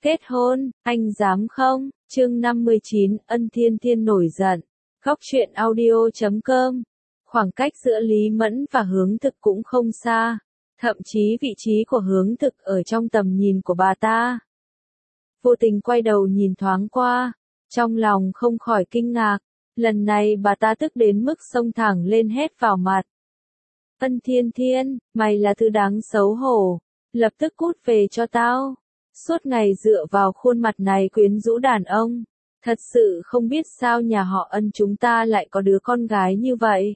Kết hôn, anh dám không? Chương 59, Ân Thiên Thiên nổi giận. Góc truyện audio.com. Khoảng cách giữa Lý Mẫn và Hướng Thực cũng không xa, thậm chí vị trí của Hướng Thực ở trong tầm nhìn của bà ta. Vô tình quay đầu nhìn thoáng qua, trong lòng không khỏi kinh ngạc, lần này bà ta tức đến mức xông thẳng lên hét vào mặt. Ân Thiên Thiên, mày là thứ đáng xấu hổ, lập tức cút về cho tao. Suốt ngày dựa vào khuôn mặt này quyến rũ đàn ông, thật sự không biết sao nhà họ Ân chúng ta lại có đứa con gái như vậy.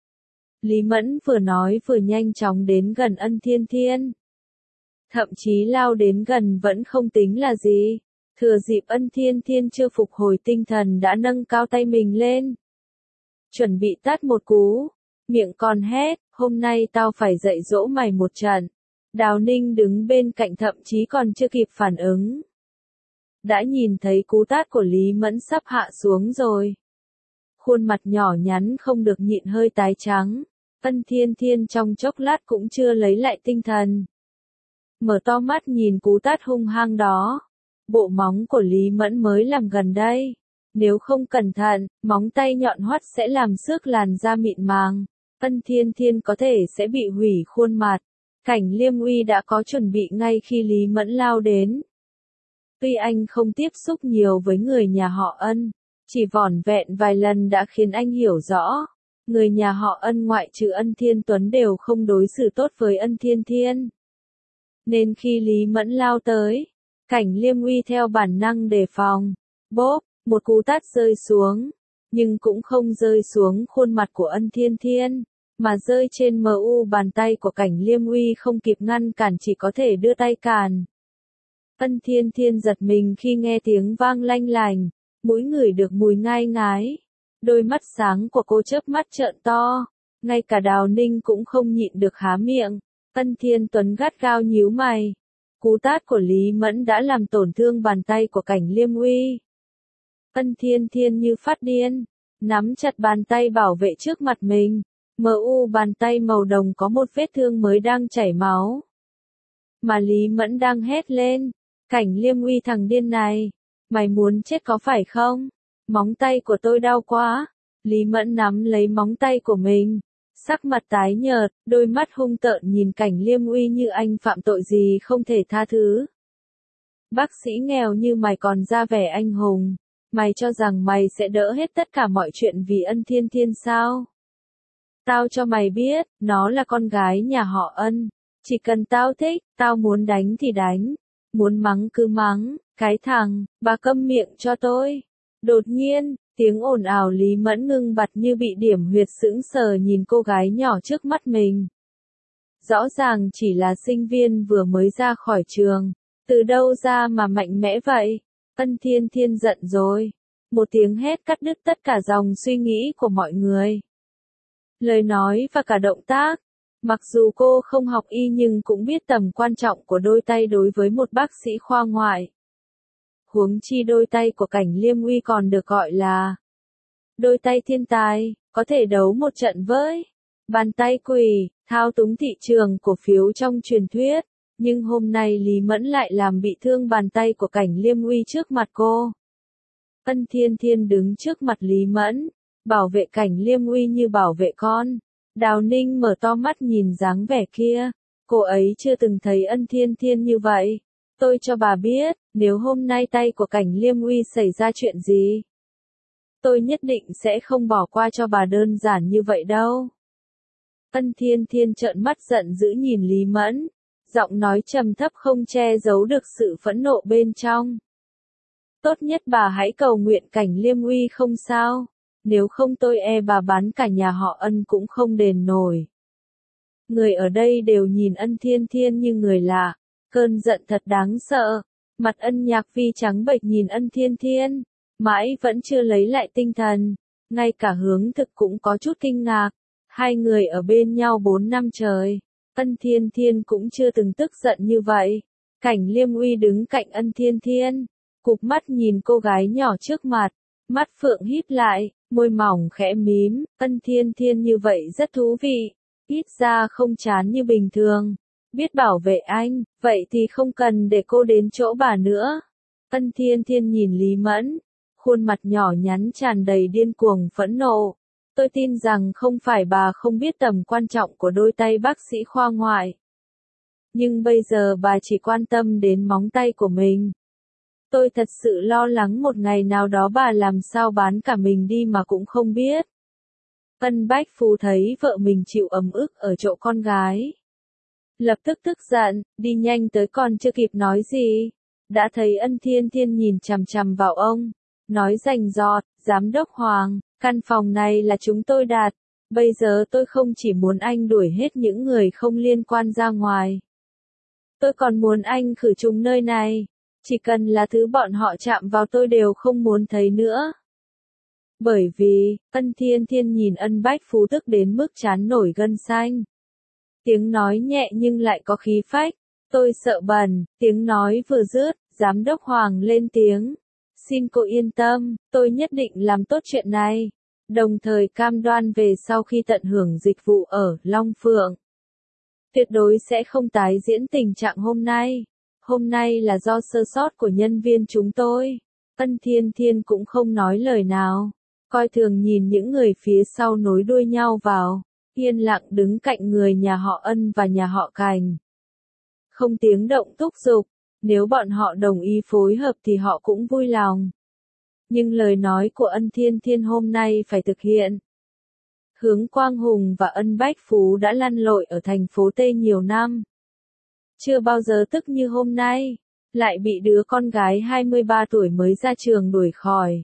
Lý Mẫn vừa nói vừa nhanh chóng đến gần Ân Thiên Thiên. Thậm chí lao đến gần vẫn không tính là gì, thừa dịp Ân Thiên Thiên chưa phục hồi tinh thần đã nâng cao tay mình lên. Chuẩn bị tát một cú, miệng còn hét, hôm nay tao phải dạy dỗ mày một trận. Đào Ninh đứng bên cạnh thậm chí còn chưa kịp phản ứng, đã nhìn thấy cú tát của Lý Mẫn sắp hạ xuống rồi. Khuôn mặt nhỏ nhắn không được nhịn hơi tái trắng, Ân Thiên Thiên trong chốc lát cũng chưa lấy lại tinh thần. Mở to mắt nhìn cú tát hung hăng đó, bộ móng của Lý Mẫn mới làm gần đây. Nếu không cẩn thận, móng tay nhọn hoắt sẽ làm xước làn da mịn màng. Ân Thiên Thiên có thể sẽ bị hủy khuôn mặt. Cảnh Liêm Uy đã có chuẩn bị ngay khi Lý Mẫn lao đến. Tuy anh không tiếp xúc nhiều với người nhà họ Ân, chỉ vỏn vẹn vài lần đã khiến anh hiểu rõ, người nhà họ Ân ngoại trừ Ân Thiên Tuấn đều không đối xử tốt với Ân Thiên Thiên. Nên khi Lý Mẫn lao tới, Cảnh Liêm Uy theo bản năng đề phòng, bốp, một cú tát rơi xuống, nhưng cũng không rơi xuống khuôn mặt của Ân Thiên Thiên, mà rơi trên bàn tay của Cảnh Liêm Uy không kịp ngăn cản chỉ có thể đưa tay cản. Ân Thiên Thiên giật mình khi nghe tiếng vang lanh lành, mũi ngửi được mùi ngai ngái. Đôi mắt sáng của cô chớp mắt trợn to, ngay cả Đào Ninh cũng không nhịn được há miệng. Ân Thiên Tuấn gắt gao nhíu mày. Cú tát của Lý Mẫn đã làm tổn thương bàn tay của Cảnh Liêm Uy. Ân Thiên Thiên như phát điên, nắm chặt bàn tay bảo vệ trước mặt mình. Bàn tay màu đồng có một vết thương mới đang chảy máu. Mà Lý Mẫn đang hét lên, Cảnh Liêm Uy thằng điên này, mày muốn chết có phải không? Móng tay của tôi đau quá. Lý Mẫn nắm lấy móng tay của mình, sắc mặt tái nhợt, đôi mắt hung tợn nhìn Cảnh Liêm Uy như anh phạm tội gì không thể tha thứ. Bác sĩ nghèo như mày còn ra vẻ anh hùng, mày cho rằng mày sẽ đỡ hết tất cả mọi chuyện vì Ân Thiên Thiên sao? Tao cho mày biết, nó là con gái nhà họ Ân. Chỉ cần tao thích, tao muốn đánh thì đánh. Muốn mắng cứ mắng, cái thằng, bà câm miệng cho tôi. Đột nhiên, tiếng ồn ào Lý Mẫn ngưng bặt như bị điểm huyệt sững sờ nhìn cô gái nhỏ trước mắt mình. Rõ ràng chỉ là sinh viên vừa mới ra khỏi trường. Từ đâu ra mà mạnh mẽ vậy? Ân Thiên Thiên giận rồi. Một tiếng hét cắt đứt tất cả dòng suy nghĩ của mọi người. Lời nói và cả động tác. Mặc dù cô không học y nhưng cũng biết tầm quan trọng của đôi tay đối với một bác sĩ khoa ngoại. Huống chi đôi tay của Cảnh Liêm Uy còn được gọi là đôi tay thiên tài, có thể đấu một trận với bàn tay quỷ, thao túng thị trường cổ phiếu trong truyền thuyết. Nhưng hôm nay Lý Mẫn lại làm bị thương bàn tay của Cảnh Liêm Uy trước mặt cô. Ân Thiên Thiên đứng trước mặt Lý Mẫn, bảo vệ Cảnh Liêm Uy như bảo vệ con. Đào Ninh mở to mắt nhìn dáng vẻ kia, cô ấy chưa từng thấy Ân Thiên Thiên như vậy. Tôi cho bà biết, nếu hôm nay tay của Cảnh Liêm Uy xảy ra chuyện gì, tôi nhất định sẽ không bỏ qua cho bà đơn giản như vậy đâu. Ân Thiên Thiên trợn mắt giận dữ nhìn Lý Mẫn, giọng nói trầm thấp không che giấu được sự phẫn nộ bên trong. Tốt nhất bà hãy cầu nguyện Cảnh Liêm Uy không sao. Nếu không tôi bà bán cả nhà họ Ân cũng không đền nổi. Người ở đây đều nhìn Ân Thiên Thiên như người lạ, cơn giận thật đáng sợ. Mặt Ân Nhạc Vi trắng bệch nhìn Ân Thiên Thiên, mãi vẫn chưa lấy lại tinh thần. Ngay cả Hướng Thực cũng có chút kinh ngạc. Hai người ở bên nhau 4 năm trời, Ân Thiên Thiên cũng chưa từng tức giận như vậy. Cảnh Liêm Uy đứng cạnh Ân Thiên Thiên, cụp mắt nhìn cô gái nhỏ trước mặt, mắt phượng híp lại. Môi mỏng khẽ mím, Ân Thiên Thiên như vậy rất thú vị, ít ra không chán như bình thường. Biết bảo vệ anh, vậy thì không cần để cô đến chỗ bà nữa. Ân Thiên Thiên nhìn Lý Mẫn, khuôn mặt nhỏ nhắn tràn đầy điên cuồng phẫn nộ. Tôi tin rằng không phải bà không biết tầm quan trọng của đôi tay bác sĩ khoa ngoại. Nhưng bây giờ bà chỉ quan tâm đến móng tay của mình. Tôi thật sự lo lắng một ngày nào đó bà làm sao bán cả mình đi mà cũng không biết. Ân Bách Phú thấy vợ mình chịu ấm ức ở chỗ con gái. Lập tức tức giận, đi nhanh tới còn chưa kịp nói gì. Đã thấy Ân Thiên Thiên nhìn chằm chằm vào ông. Nói rành rọt, Giám đốc Hoàng, căn phòng này là chúng tôi đặt. Bây giờ tôi không chỉ muốn anh đuổi hết những người không liên quan ra ngoài. Tôi còn muốn anh khử trùng nơi này. Chỉ cần là thứ bọn họ chạm vào tôi đều không muốn thấy nữa. Bởi vì, Ân Thiên Thiên nhìn Ân Bách Phú tức đến mức trán nổi gân xanh. Tiếng nói nhẹ nhưng lại có khí phách. Tôi sợ bẩn, tiếng nói vừa dứt, Giám đốc Hoàng lên tiếng. Xin cô yên tâm, tôi nhất định làm tốt chuyện này. Đồng thời cam đoan về sau khi tận hưởng dịch vụ ở Long Phượng. Tuyệt đối sẽ không tái diễn tình trạng hôm nay. Hôm nay là do sơ sót của nhân viên chúng tôi. Ân Thiên Thiên cũng không nói lời nào. Coi thường nhìn những người phía sau nối đuôi nhau vào. Yên lặng đứng cạnh người nhà họ Ân và nhà họ Cành. Không tiếng động thúc giục. Nếu bọn họ đồng ý phối hợp thì họ cũng vui lòng. Nhưng lời nói của Ân Thiên Thiên hôm nay phải thực hiện. Hướng Quang Hùng và Ân Bách Phú đã lăn lội ở thành phố T nhiều năm. Chưa bao giờ tức như hôm nay, lại bị đứa con gái 23 tuổi mới ra trường đuổi khỏi.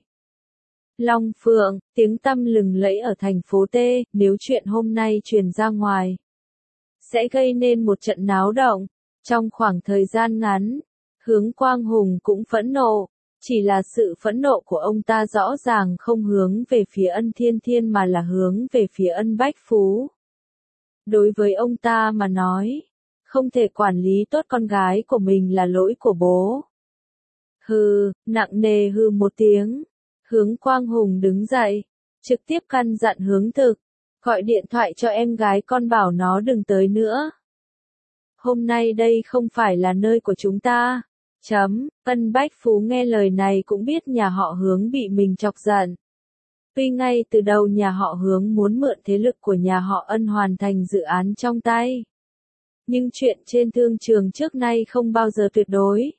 Long Phượng, tiếng tăm lừng lẫy ở thành phố T, nếu chuyện hôm nay truyền ra ngoài, sẽ gây nên một trận náo động. Trong khoảng thời gian ngắn, Hướng Quang Hùng cũng phẫn nộ, chỉ là sự phẫn nộ của ông ta rõ ràng không hướng về phía Ân Thiên Thiên mà là hướng về phía Ân Bách Phú. Đối với ông ta mà nói, không thể quản lý tốt con gái của mình là lỗi của bố. Hừ, nặng nề hừ một tiếng. Hướng Quang Hùng đứng dậy, trực tiếp căn dặn Hướng Thực, gọi điện thoại cho em gái con bảo nó đừng tới nữa. Hôm nay đây không phải là nơi của chúng ta. Ân Bách Phú nghe lời này cũng biết nhà họ Hướng bị mình chọc giận. Tuy ngay từ đầu nhà họ Hướng muốn mượn thế lực của nhà họ Ân hoàn thành dự án trong tay. Nhưng chuyện trên thương trường trước nay không bao giờ tuyệt đối.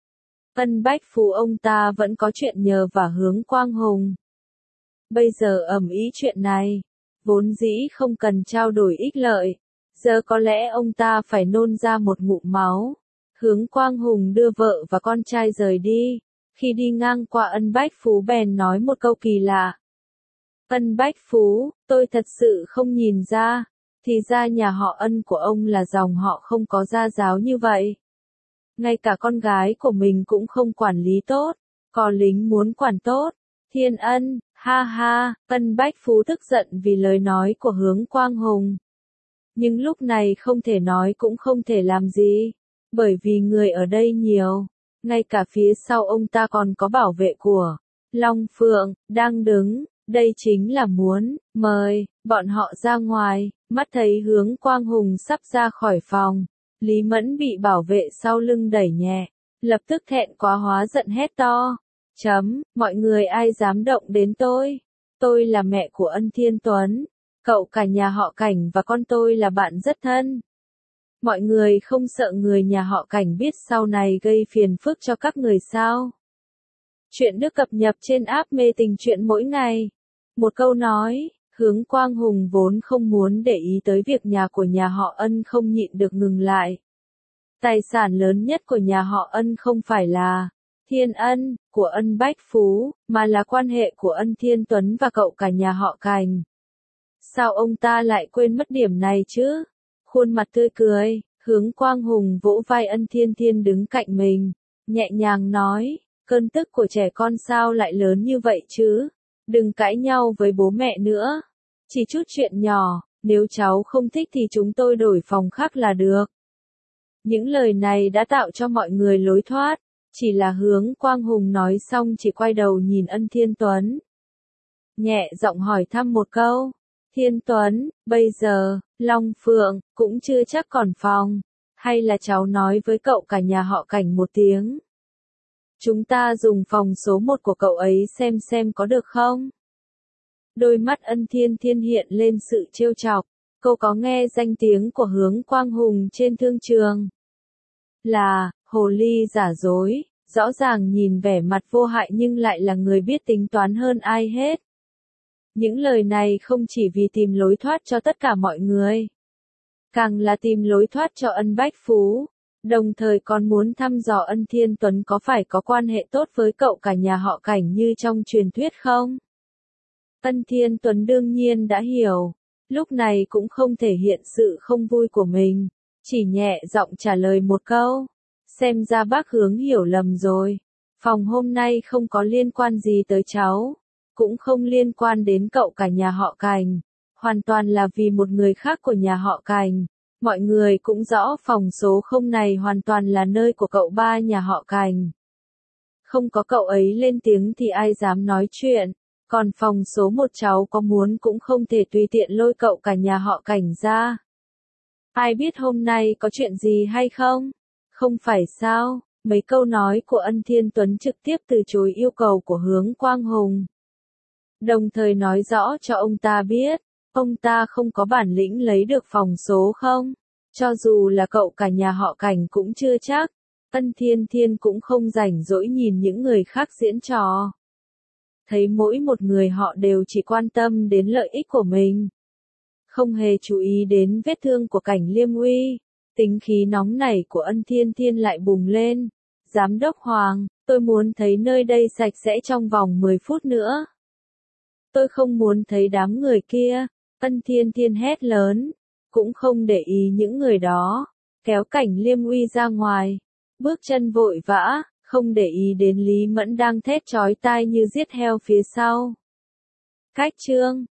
Ân Bách Phú ông ta vẫn có chuyện nhờ và Hướng Quang Hùng. Bây giờ ầm ĩ chuyện này, vốn dĩ không cần trao đổi ích lợi. Giờ có lẽ ông ta phải nôn ra một ngụm máu. Hướng Quang Hùng đưa vợ và con trai rời đi. Khi đi ngang qua Ân Bách Phú bèn nói một câu kỳ lạ. Ân Bách Phú, tôi thật sự không nhìn ra. Thì ra nhà họ Ân của ông là dòng họ không có gia giáo như vậy. Ngay cả con gái của mình cũng không quản lý tốt. Có lính muốn quản tốt. Thiên Ân, ha ha, Ân Bách Phú tức giận vì lời nói của Hướng Quang Hùng. Nhưng lúc này không thể nói cũng không thể làm gì. Bởi vì người ở đây nhiều. Ngay cả phía sau ông ta còn có bảo vệ của Long Phượng, đang đứng. Đây chính là muốn mời bọn họ ra ngoài. Mắt thấy Hướng Quang Hùng sắp ra khỏi phòng. Lý Mẫn bị bảo vệ sau lưng đẩy nhẹ. Lập tức thẹn quá hóa giận hét to. Mọi người ai dám động đến tôi? Tôi là mẹ của Ân Thiên Tuấn. Cậu cả nhà họ Cảnh và con tôi là bạn rất thân. Mọi người không sợ người nhà họ Cảnh biết sau này gây phiền phức cho các người sao? Chuyện được cập nhật trên app Mê Tình Chuyện mỗi ngày. Một câu nói, Hướng Quang Hùng vốn không muốn để ý tới việc nhà của nhà họ Ân không nhịn được ngừng lại. Tài sản lớn nhất của nhà họ Ân không phải là Thiên Ân, của Ân Bách Phú, mà là quan hệ của Ân Thiên Tuấn và cậu cả nhà họ Cảnh. Sao ông ta lại quên mất điểm này chứ? Khuôn mặt tươi cười, Hướng Quang Hùng vỗ vai Ân Thiên Thiên đứng cạnh mình, nhẹ nhàng nói, cơn tức của trẻ con sao lại lớn như vậy chứ? Đừng cãi nhau với bố mẹ nữa. Chỉ chút chuyện nhỏ, nếu cháu không thích thì chúng tôi đổi phòng khác là được. Những lời này đã tạo cho mọi người lối thoát, chỉ là Hướng Quang Hùng nói xong chỉ quay đầu nhìn Ân Thiên Tuấn. Nhẹ giọng hỏi thăm một câu. Thiên Tuấn, bây giờ, Long Phượng, cũng chưa chắc còn phòng. Hay là cháu nói với cậu cả nhà họ Cảnh một tiếng. Chúng ta dùng phòng số 1 của cậu ấy xem có được không? Đôi mắt Ân Thiên Thiên hiện lên sự trêu chọc. Cô có nghe danh tiếng của Hướng Quang Hùng trên thương trường. Là, hồ ly giả dối, rõ ràng nhìn vẻ mặt vô hại nhưng lại là người biết tính toán hơn ai hết. Những lời này không chỉ vì tìm lối thoát cho tất cả mọi người, càng là tìm lối thoát cho Ân Bách Phú, đồng thời còn muốn thăm dò Ân Thiên Tuấn có phải có quan hệ tốt với cậu cả nhà họ Cảnh như trong truyền thuyết không? Ân Thiên Tuấn đương nhiên đã hiểu, lúc này cũng không thể hiện sự không vui của mình, chỉ nhẹ giọng trả lời một câu. Xem ra bác Hướng hiểu lầm rồi, phòng hôm nay không có liên quan gì tới cháu, cũng không liên quan đến cậu cả nhà họ Cảnh, hoàn toàn là vì một người khác của nhà họ Cảnh. Mọi người cũng rõ phòng số 0 này hoàn toàn là nơi của cậu ba nhà họ Cảnh. Không có cậu ấy lên tiếng thì ai dám nói chuyện, còn phòng số 1 cháu có muốn cũng không thể tùy tiện lôi cậu cả nhà họ Cảnh ra. Ai biết hôm nay có chuyện gì hay không? Không phải sao, mấy câu nói của Ân Thiên Tuấn trực tiếp từ chối yêu cầu của Hướng Quang Hùng. Đồng thời nói rõ cho ông ta biết, ông ta không có bản lĩnh lấy được phòng số 0. Cho dù là cậu cả nhà họ Cảnh cũng chưa chắc. Ân Thiên Thiên cũng không rảnh rỗi nhìn những người khác diễn trò. Thấy mỗi một người họ đều chỉ quan tâm đến lợi ích của mình, không hề chú ý đến vết thương của Cảnh Liêm Uy. Tính khí nóng nảy của Ân Thiên Thiên lại bùng lên. Giám đốc Hoàng, tôi muốn thấy nơi đây sạch sẽ trong vòng 10 phút nữa. Tôi không muốn thấy đám người kia. Ân Thiên Thiên hét lớn, cũng không để ý những người đó, kéo Cảnh Liêm Uy ra ngoài, bước chân vội vã, không để ý đến Lý Mẫn đang thét chói tai như giết heo phía sau. Cách chương